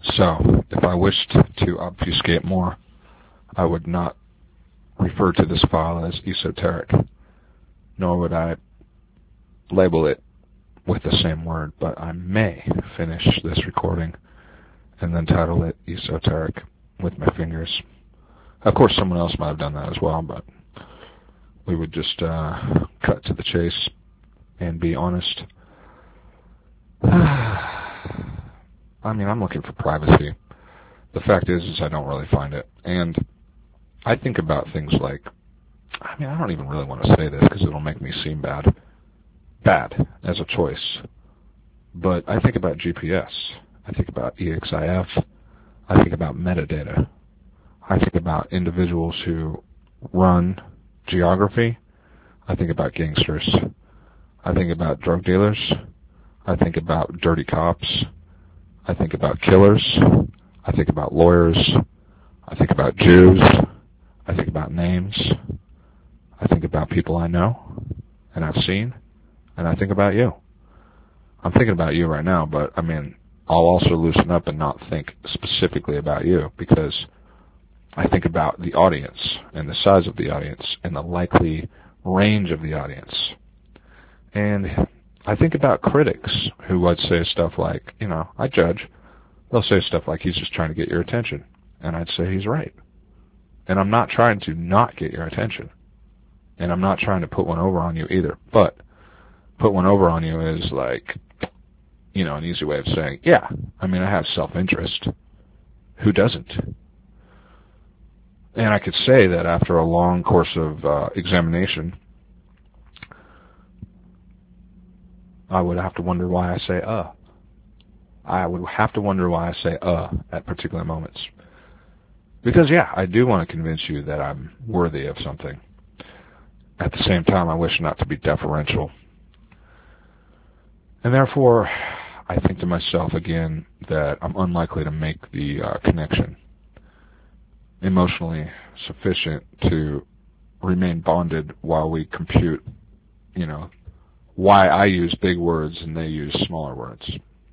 So, if I wished to obfuscate more, I would not refer to this file as esoteric, nor would I label it with the same word, but I may finish this recording and then title it esoteric with my fingers. Of course, someone else might have done that as well, but we would just cut to the chase and be honest. I mean, I'm looking for privacy. The fact is I don't really find it. And I think about things like, I mean, I don't even really want to say this because it'll make me seem bad. Bad as a choice. But I think about GPS. I think about EXIF. I think about metadata. I think about individuals who run geography. I think about gangsters. I think about drug dealers. I think about dirty cops. I think about killers. I think about lawyers. I think about Jews. I think about names. I think about people I know and I've seen. And I think about you. I'm thinking about you right now, but I mean, I'll also loosen up and not think specifically about you because I think about the audience and the size of the audience and the likely range of the audience. And I think about critics who would say stuff like, you know, I judge. They'll say stuff like, he's just trying to get your attention. And I'd say he's right. And I'm not trying to not get your attention. And I'm not trying to put one over on you either. But put one over on you is like, you know, an easy way of saying, yeah, I mean, I have self-interest. Who doesn't? And I could say that after a long course of examination, I would have to wonder why I say, I would have to wonder why I say, at particular moments. Because, yeah, I do want to convince you that I'm worthy of something. At the same time, I wish not to be deferential. And therefore, I think to myself again that I'm unlikely to make the connection emotionally sufficient to remain bonded while we compute, you know, why I use big words and they use smaller words.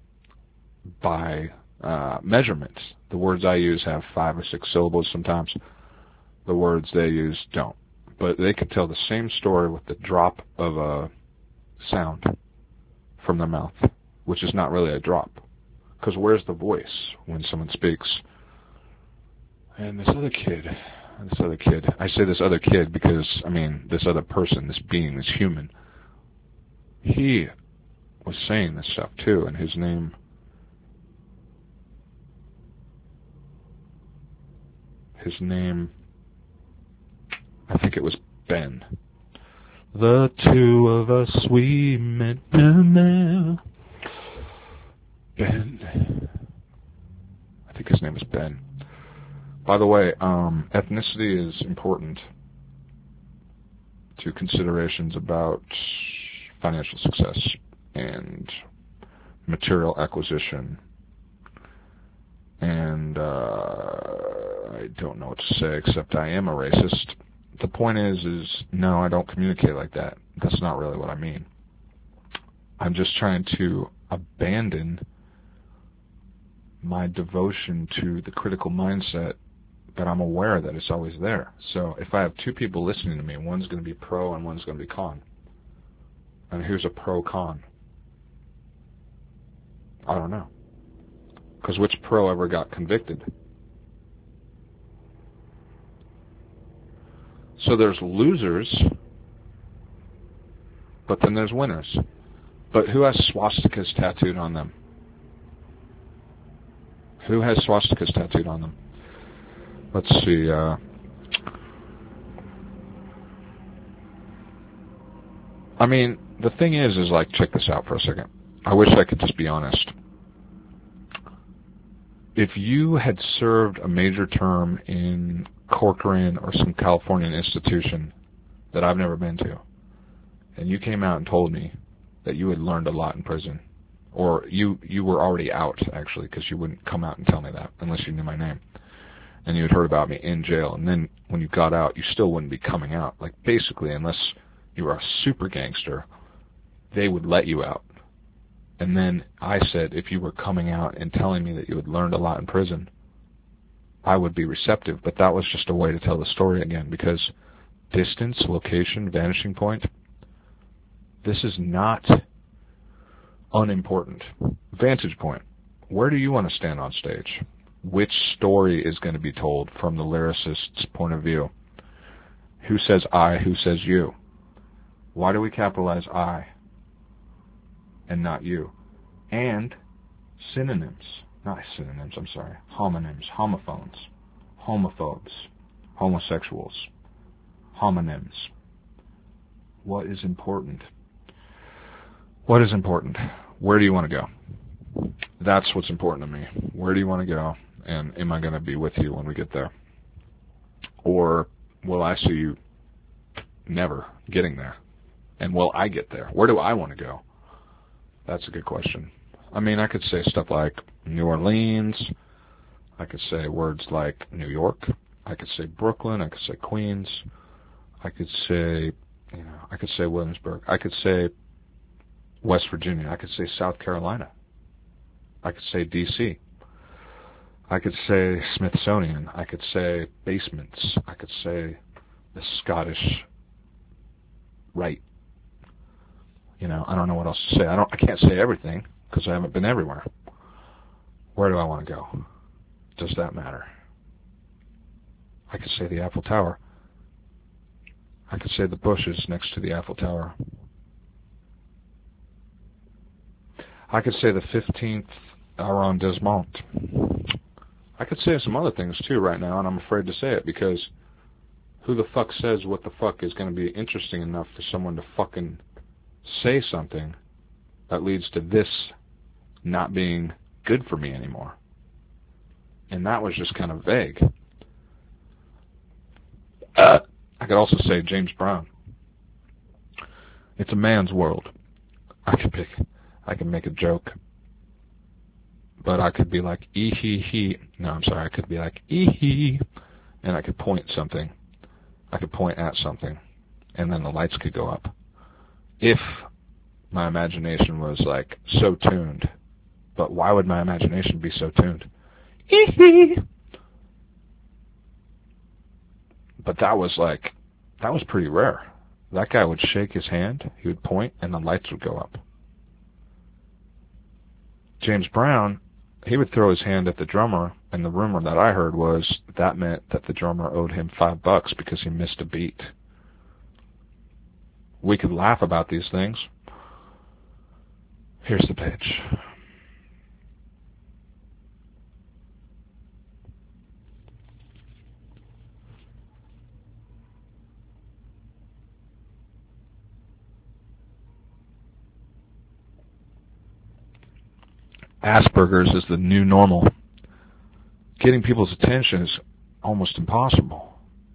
By measurements. The words I use have 5 or 6 syllables sometimes. The words they use don't. But they could tell the same story with the drop of a sound from their mouth, which is not really a drop. Because where's the voice when someone speaks? And this other kid, I say this other kid because, I mean, this other person, this being, this human, he was saying this stuff too, and his name, I think it was Ben. The two of us, we met Ben. I think his name is Ben. By the way, ethnicity is important to considerations about financial success and material acquisition. And I don't know what to say except I am a racist. The point is no, I don't communicate like that. That's not really what I mean. I'm just trying to abandon my devotion to the critical mindset that I'm aware that it's always there. So if I have 2 people listening to me, one's going to be pro and one's going to be con. And here's a pro-con. I don't know. Because which pro ever got convicted? So there's losers, but then there's winners. But who has swastikas tattooed on them? Who has swastikas tattooed on them? Let's see. I mean, the thing is like, check this out for a second. I wish I could just be honest. If you had served a major term in Corcoran or some Californian institution that I've never been to, and you came out and told me that you had learned a lot in prison, or you were already out, actually, because you wouldn't come out and tell me that unless you knew my name, and you had heard about me in jail, and then when you got out, you still wouldn't be coming out. Like, basically, unless you were a super gangster, they would let you out. And then I said, if you were coming out and telling me that you had learned a lot in prison, I would be receptive. But that was just a way to tell the story again, because distance, location, vanishing point, this is not unimportant. Vantage point. Where do you want to stand on stage? Which story is going to be told from the lyricist's point of view? Who says I, who says you? Why do we capitalize I and not you? And synonyms, not synonyms, I'm sorry, homonyms, homophones, homophobes, homosexuals, homonyms. What is important? What is important? Where do you want to go? That's what's important to me. Where do you want to go? And am I going to be with you when we get there? Or will I see you never getting there? And will I get there? Where do I want to go? That's a good question. I mean, I could say stuff like New Orleans. I could say words like New York. I could say Brooklyn. I could say Queens. I could say, I could say Williamsburg. I could say West Virginia. I could say South Carolina. I could say D.C. I could say Smithsonian. I could say basements. I could say the Scottish Rite. I don't know what else to say. I can't say everything because I haven't been everywhere. Where do I want to go? Does that matter? I could say the Eiffel Tower. I could say the bushes next to the Eiffel Tower. I could say the 15th arrondissement. I could say some other things too right now, and I'm afraid to say it because who the fuck says what the fuck is going to be interesting enough for someone to fucking say something that leads to this not being good for me anymore? And that was just kind of vague. I could also say James Brown. It's a man's world. I could make a joke. But I could be like, ee-hee-hee. No, I'm sorry. I could be like, ee-hee. And I could point something. I could point at something. And then the lights could go up. If my imagination was like so tuned. But why would my imagination be so tuned? Ee-hee. But that was pretty rare. That guy would shake his hand, he would point, and the lights would go up. James Brown, he would throw his hand at the drummer, and the rumor that I heard was that meant that the drummer owed him $5 because he missed a beat. We could laugh about these things. Here's the pitch. Asperger's is the new normal. Getting people's attention is almost impossible.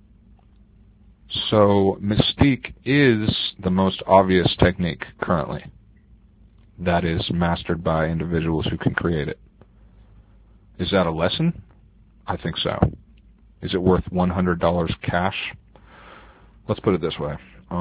So Mystique is the most obvious technique currently that is mastered by individuals who can create it. Is that a lesson? I think so. Is it worth $100 cash? Let's put it this way.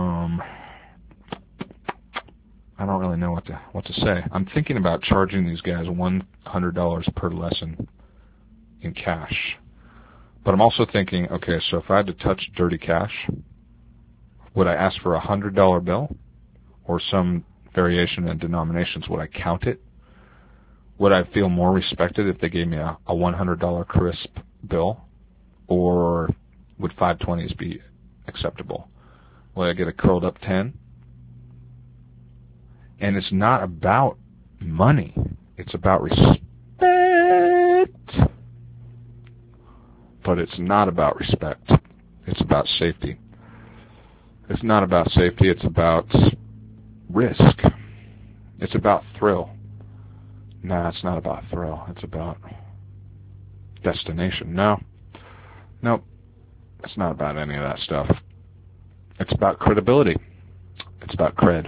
I don't really know what to say. I'm thinking about charging these guys $100 per lesson in cash. But I'm also thinking, okay, so if I had to touch dirty cash, would I ask for a $100 bill or some variation in denominations? Would I count it? Would I feel more respected if they gave me a $100 crisp bill? Or would 520s be acceptable? Would I get a curled up 10? And it's not about money. It's about respect. But it's not about respect. It's about safety. It's not about safety. It's about risk. It's about thrill. No, it's not about thrill. It's about destination. Nope. It's not about any of that stuff. It's about credibility. It's about cred.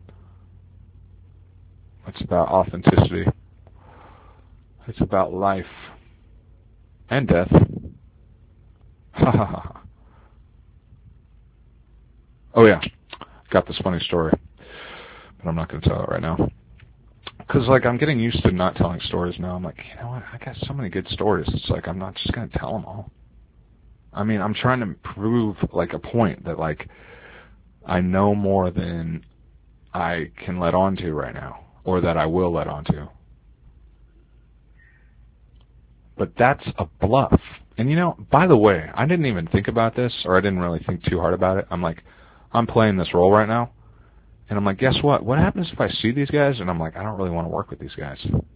It's about authenticity. It's about life and death. Ha ha ha. Oh yeah, got this funny story, but I'm not going to tell it right now. Because, like, I'm getting used to not telling stories now. I'm like, you know what? I got so many good stories. It's like, I'm not just going to tell them all. I mean, I'm trying to prove, like, a point that, like, I know more than I can let on to right now, or that I will let on to. But that's a bluff. And, you know, by the way, I didn't even think about this, or I didn't really think too hard about it. I'm like, I'm playing this role right now, and I'm like, guess what? What happens if I see these guys, and I'm like, I don't really want to work with these guys?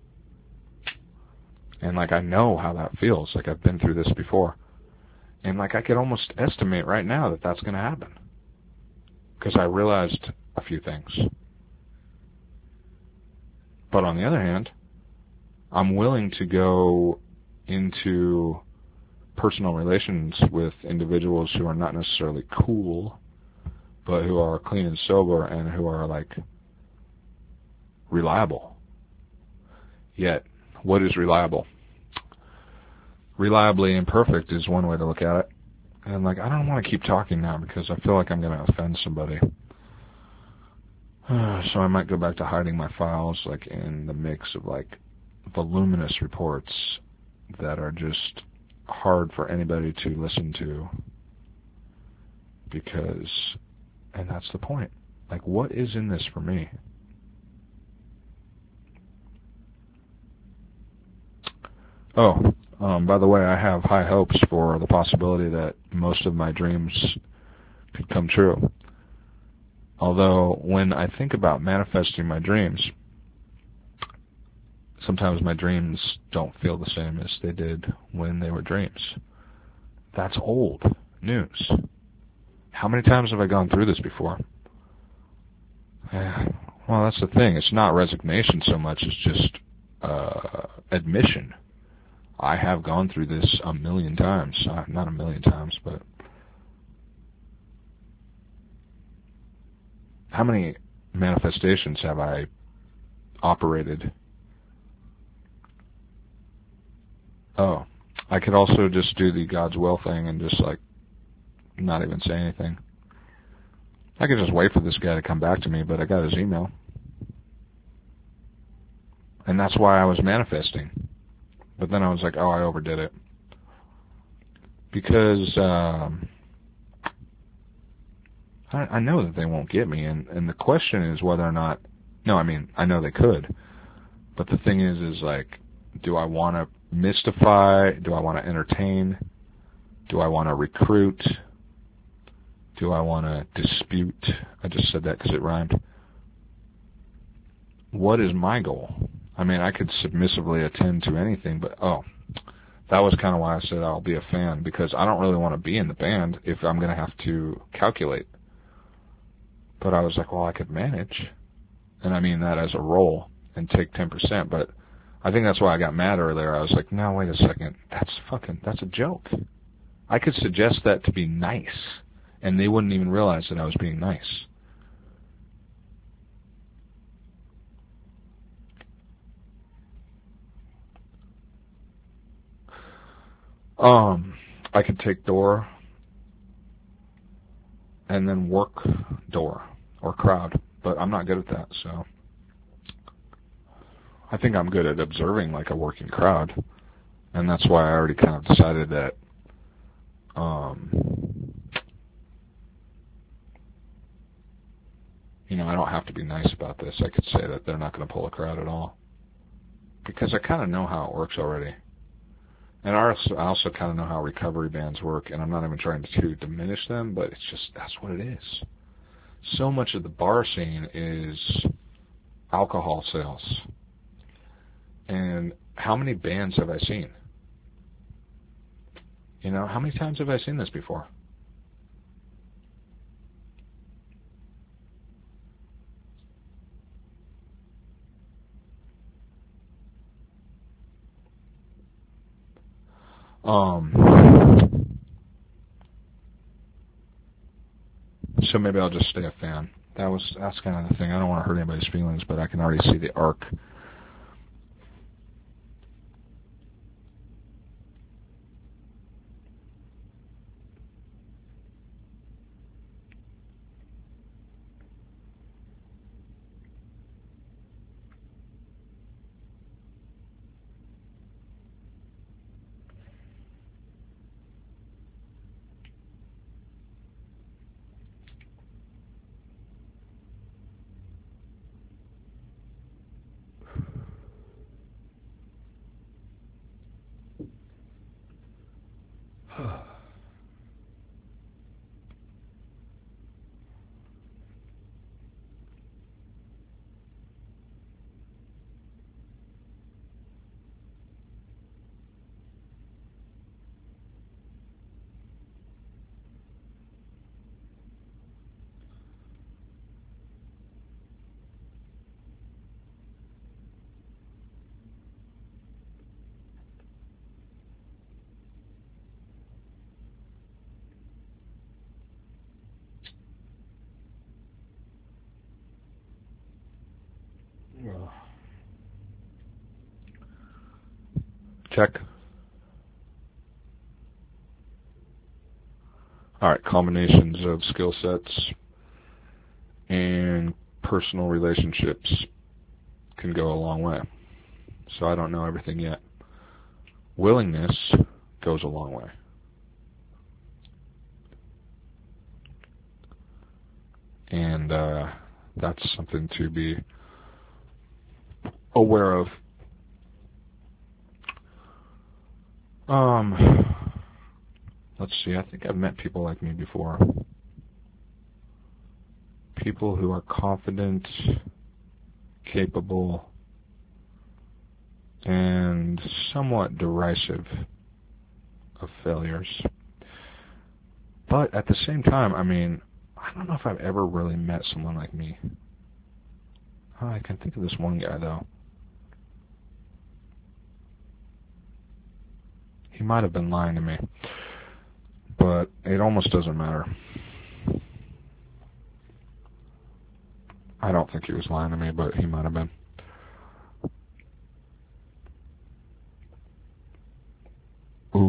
And, like, I know how that feels. Like, I've been through this before. And, like, I could almost estimate right now that that's going to happen. Because I realized a few things. But on the other hand, I'm willing to go into personal relations with individuals who are not necessarily cool, but who are clean and sober and who are, like, reliable. Yet, what is reliable? Reliably imperfect is one way to look at it. And, like, I don't want to keep talking now because I feel like I'm going to offend somebody. So I might go back to hiding my files, like, in the mix of, like, voluminous reports that are just hard for anybody to listen to. Because, and that's the point. Like, what is in this for me? Oh, by the way, I have high hopes for the possibility that most of my dreams could come true. Although, when I think about manifesting my dreams, sometimes my dreams don't feel the same as they did when they were dreams. That's old news. How many times have I gone through this before? Well, that's the thing. It's not resignation so much as just admission. I have gone through this a million times. Not a million times, but how many manifestations have I operated? Oh, I could also just do the God's will thing and just, like, not even say anything. I could just wait for this guy to come back to me, but I got his email. And that's why I was manifesting. But then I was like, oh, I overdid it. Because I know that they won't get me, and the question is whether or not, no, I mean, I know they could, but the thing is like, do I want to mystify? Do I want to entertain? Do I want to recruit? Do I want to dispute? I just said that because it rhymed. What is my goal? I mean, I could submissively attend to anything, but, that was kind of why I said I'll be a fan, because I don't really want to be in the band if I'm going to have to calculate. But I was like, well, I could manage, and I mean that as a role, and take 10%, but I think that's why I got mad earlier. I was like, no, wait a second, that's a joke. I could suggest that to be nice, and they wouldn't even realize that I was being nice. I could take door and then work door or crowd, but I'm not good at that, so I think I'm good at observing, like, a working crowd, and that's why I already kind of decided that I don't have to be nice about this. I could say that they're not going to pull a crowd at all, because I kind of know how it works already. And I also kind of know how recovery bands work, and I'm not even trying to diminish them, but it's just, that's what it is. So much of the bar scene is alcohol sales. And how many bands have I seen? How many times have I seen this before? So maybe I'll just stay a fan. That's kind of the thing. I don't want to hurt anybody's feelings, but I can already see the arc. Tech. All right, combinations of skill sets and personal relationships can go a long way. So I don't know everything yet. Willingness goes a long way. And that's something to be aware of. Let's see, I think I've met people like me before. People who are confident, capable, and somewhat derisive of failures. But at the same time, I mean, I don't know if I've ever really met someone like me. Oh, I can think of this one guy, though. He might have been lying to me, but it almost doesn't matter. I don't think he was lying to me, but he might have been. Ooh.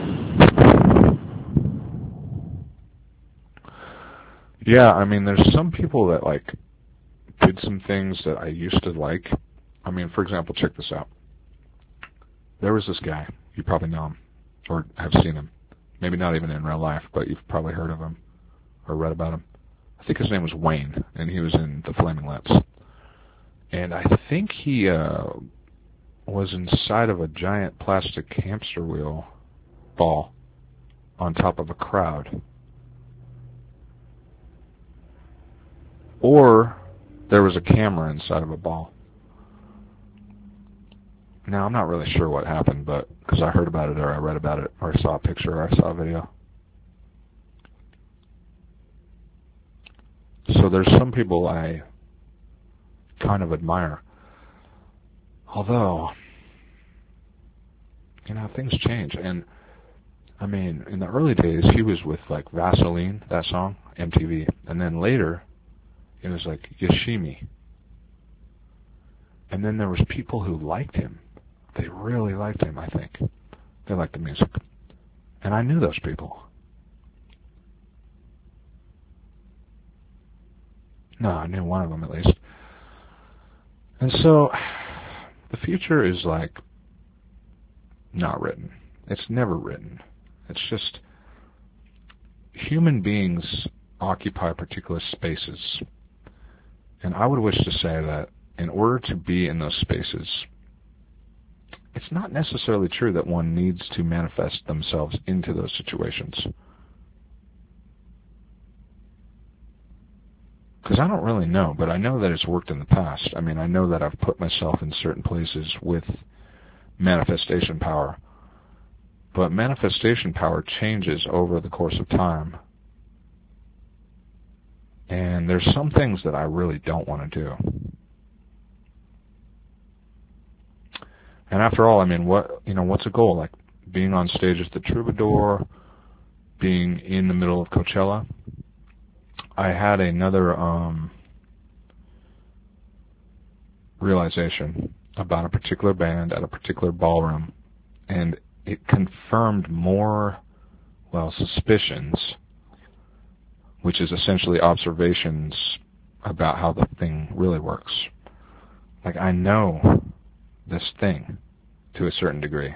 Yeah, I mean, there's some people that, like, did some things that I used to like. I mean, for example, check this out. There was this guy. You probably know him or have seen him. Maybe not even in real life, but you've probably heard of him or read about him. I think his name was Wayne, and he was in the Flaming Lips. And I think he was inside of a giant plastic hamster wheel ball on top of a crowd. Or there was a camera inside of a ball. Now, I'm not really sure what happened, but because I heard about it or I read about it or I saw a picture or I saw a video. So there's some people I kind of admire. Although, you know, things change. And, I mean, in the early days, he was with, like, Vaseline, that song, MTV. And then later, it was like Yoshimi. And then there was people who liked him. They really liked him, I think. They liked the music. And I knew those people. No, I knew one of them at least. And so, the future is like not written. It's never written. It's just human beings occupy particular spaces. And I would wish to say that in order to be in those spaces, it's not necessarily true that one needs to manifest themselves into those situations. Because I don't really know, but I know that it's worked in the past. I mean, I know that I've put myself in certain places with manifestation power. But manifestation power changes over the course of time. And there's some things that I really don't want to do. And after all, I mean, what's a goal? Like being on stage at the Troubadour, being in the middle of Coachella. I had another realization about a particular band at a particular ballroom, and it confirmed more, suspicions, which is essentially observations about how the thing really works. Like, I know this thing to a certain degree.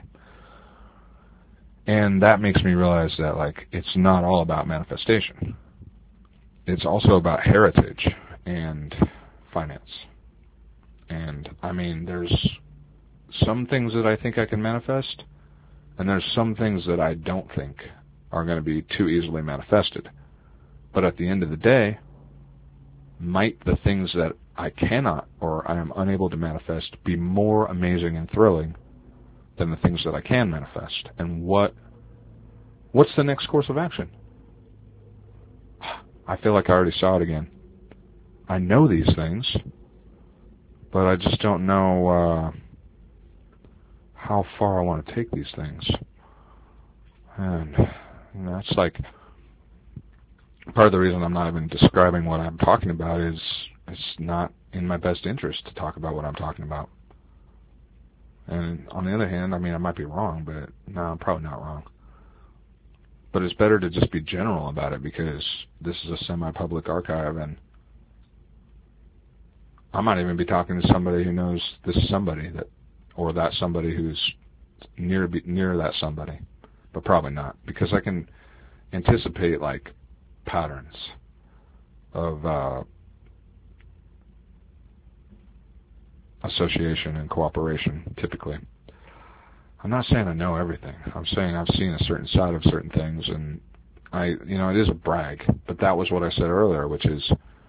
And that makes me realize that, like, it's not all about manifestation. It's also about heritage and finance. And, I mean, there's some things that I think I can manifest, and there's some things that I don't think are going to be too easily manifested. But at the end of the day, might the things that I cannot or I am unable to manifest be more amazing and thrilling than the things that I can manifest? And what's the next course of action? I feel like I already saw it again. I know these things, but I just don't know how far I want to take these things. And that's like part of the reason I'm not even describing what I'm talking about is it's not in my best interest to talk about what I'm talking about. And on the other hand, I mean, I might be wrong, but no, I'm probably not wrong. But it's better to just be general about it, because this is a semi-public archive, and I might even be talking to somebody who knows this somebody, or that somebody who's near that somebody, but probably not, because I can anticipate like patterns of association and cooperation typically. I'm not saying I know everything. I'm saying I've seen a certain side of certain things, and it is a brag, but that was what I said earlier, which is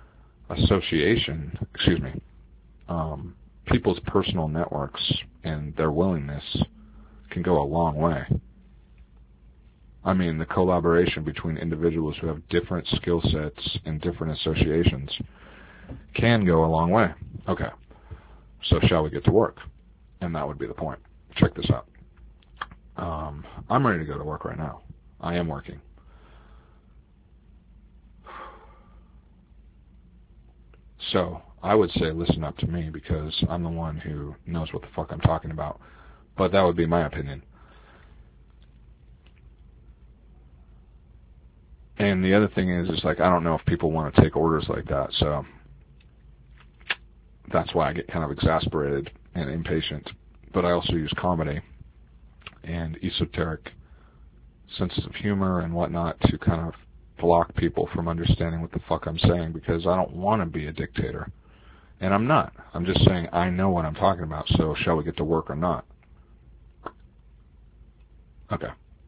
people's personal networks and their willingness can go a long way. I mean, the collaboration between individuals who have different skill sets and different associations can go a long way. Okay, so shall we get to work? And that would be the point. Check this out. I'm ready to go to work right now. I am working. So I would say listen up to me, because I'm the one who knows what the fuck I'm talking about. But that would be my opinion. And the other thing is like, I don't know if people want to take orders like that, so that's why I get kind of exasperated and impatient. But I also use comedy and esoteric senses of humor and whatnot to kind of block people from understanding what the fuck I'm saying, because I don't want to be a dictator. And I'm not. I'm just saying I know what I'm talking about, so shall we get to work or not? Okay.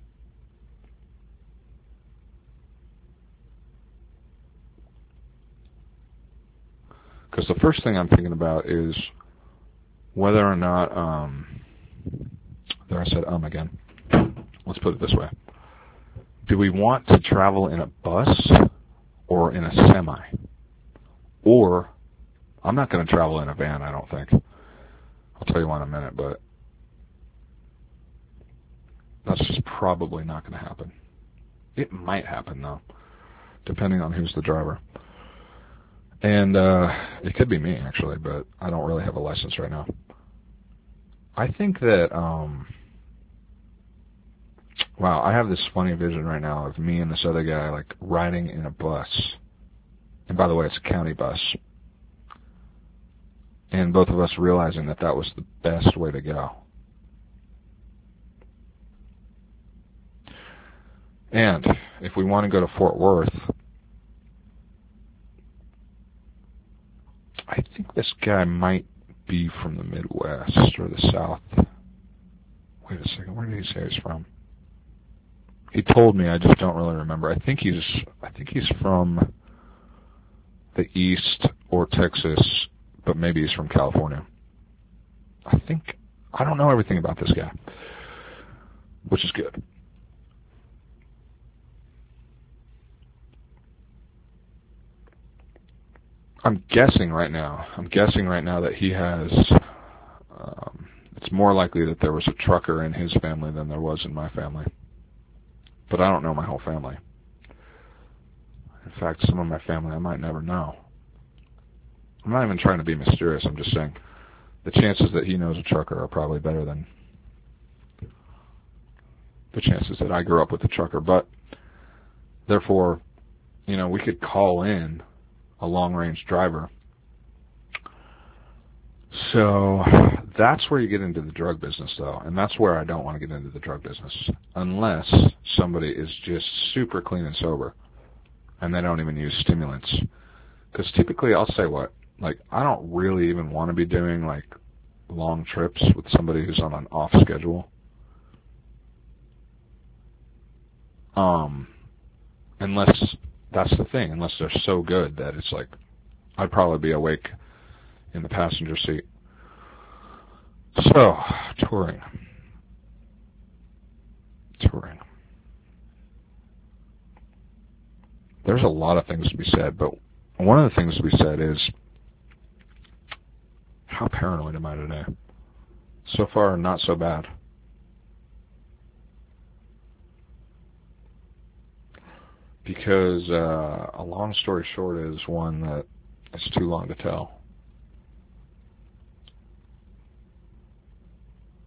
Because the first thing I'm thinking about is whether or not, there I said again. Let's put it this way. Do we want to travel in a bus or in a semi? Or, I'm not going to travel in a van, I don't think. I'll tell you why in a minute, but that's just probably not going to happen. It might happen, though, depending on who's the driver. And it could be me, actually, but I don't really have a license right now. I think that, wow, I have this funny vision right now of me and this other guy, like, riding in a bus. And by the way, it's a county bus. And both of us realizing that that was the best way to go. And if we want to go to Fort Worth, I think this guy might be from the Midwest or the South. Wait a second, where did he say he's from? He told me, I just don't really remember. I think he's from the East or Texas, but maybe he's from California. I don't know everything about this guy, which is good. I'm guessing right now that he has, it's more likely that there was a trucker in his family than there was in my family. But I don't know my whole family. In fact, some of my family I might never know. I'm not even trying to be mysterious, I'm just saying the chances that he knows a trucker are probably better than the chances that I grew up with a trucker. But, therefore, we could call in a long-range driver. So that's where you get into the drug business, though, and that's where I don't want to get into the drug business unless somebody is just super clean and sober and they don't even use stimulants. Because typically I'll say I don't really even want to be doing long trips with somebody who's on an off schedule. Unless that's the thing, unless they're so good that it's I'd probably be awake in the passenger seat. So, touring. There's a lot of things to be said, but one of the things to be said is, how paranoid am I today? So far, not so bad. Because a long story short is one that is too long to tell.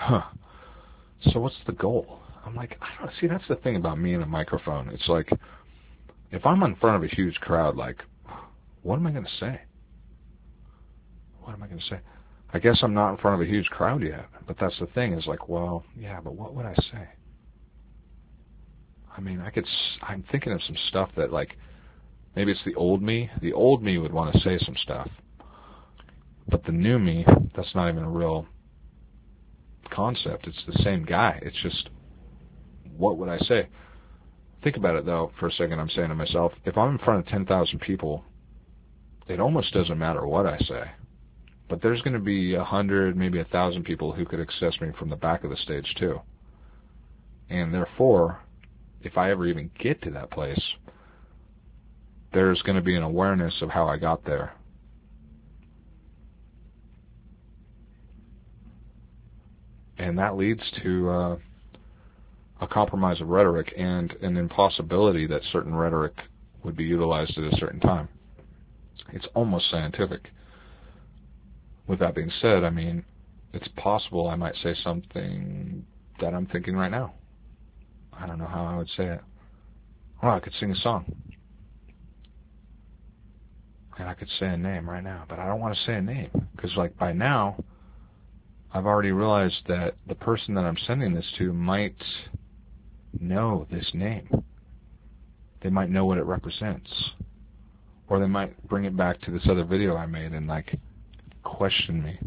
So what's the goal? I'm like, I don't see. That's the thing about me and a microphone. It's like, if I'm in front of a huge crowd, like, what am I going to say? What am I going to say? I guess I'm not in front of a huge crowd yet. But that's the thing, is like, well, yeah, but what would I say? I mean, I'm thinking of some stuff that, like, maybe it's the old me. The old me would want to say some stuff. But the new me, that's not even a real concept. It's the same guy. It's just, what would I say? Think about it, though, for a second. I'm saying to myself, if I'm in front of 10,000 people, it almost doesn't matter what I say. But there's going to be 100, maybe 1,000 people who could access me from the back of the stage, too. And therefore, if I ever even get to that place, there's going to be an awareness of how I got there. And that leads to a compromise of rhetoric and an impossibility that certain rhetoric would be utilized at a certain time. It's almost scientific. With that being said, I mean, it's possible I might say something that I'm thinking right now. I don't know how I would say it. Well, I could sing a song. And I could say a name right now, but I don't want to say a name. Because, like, by now, I've already realized that the person that I'm sending this to might know this name. They might know what it represents. Or they might bring it back to this other video I made and, like, question me.